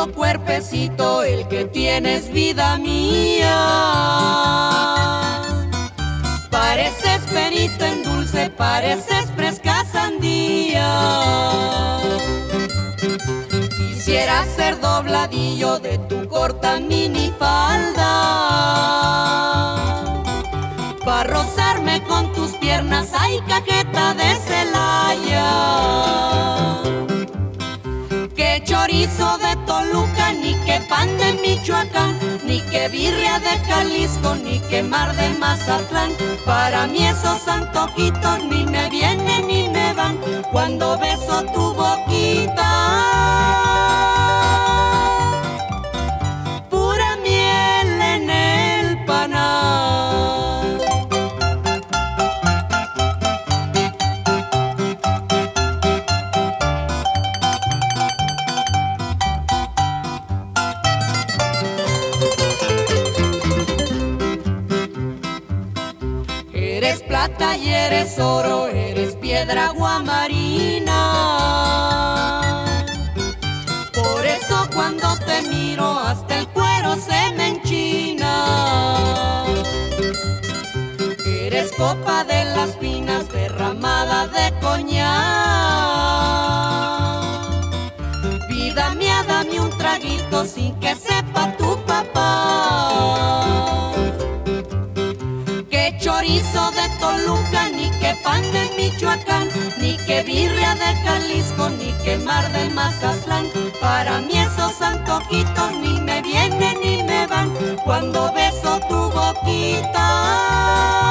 lindo cuerpecito el que tienes, vida mía. Pareces perito en dulce, pareces fresca sandía. Quisiera ser dobladillo de tu corta minifalda, pa' rozarme con tus piernas, ay, cajeta de Celaya. Que chorizo de Toluca, ni que pan de Michoacán, ni que birria de Jalisco, ni que mar de Mazatlán. Para mí esos antojitos ni me vienen ni me van cuando beso tu boquita. Pura miel en el panal. Eres plata y eres oro, eres piedra aguamarina. Por eso cuando te miro hasta el cuero se me enchina. Eres copa de las pinas derramada de coñac. Vida mía, dame un traguito sin que sepa tu papá. Que chorizo de Toluca, ni que pan de Michoacán, ni que birria de Jalisco, ni que mar de Mazatlán. Para mí esos antojitos ni me vienen ni me van cuando beso tu boquita.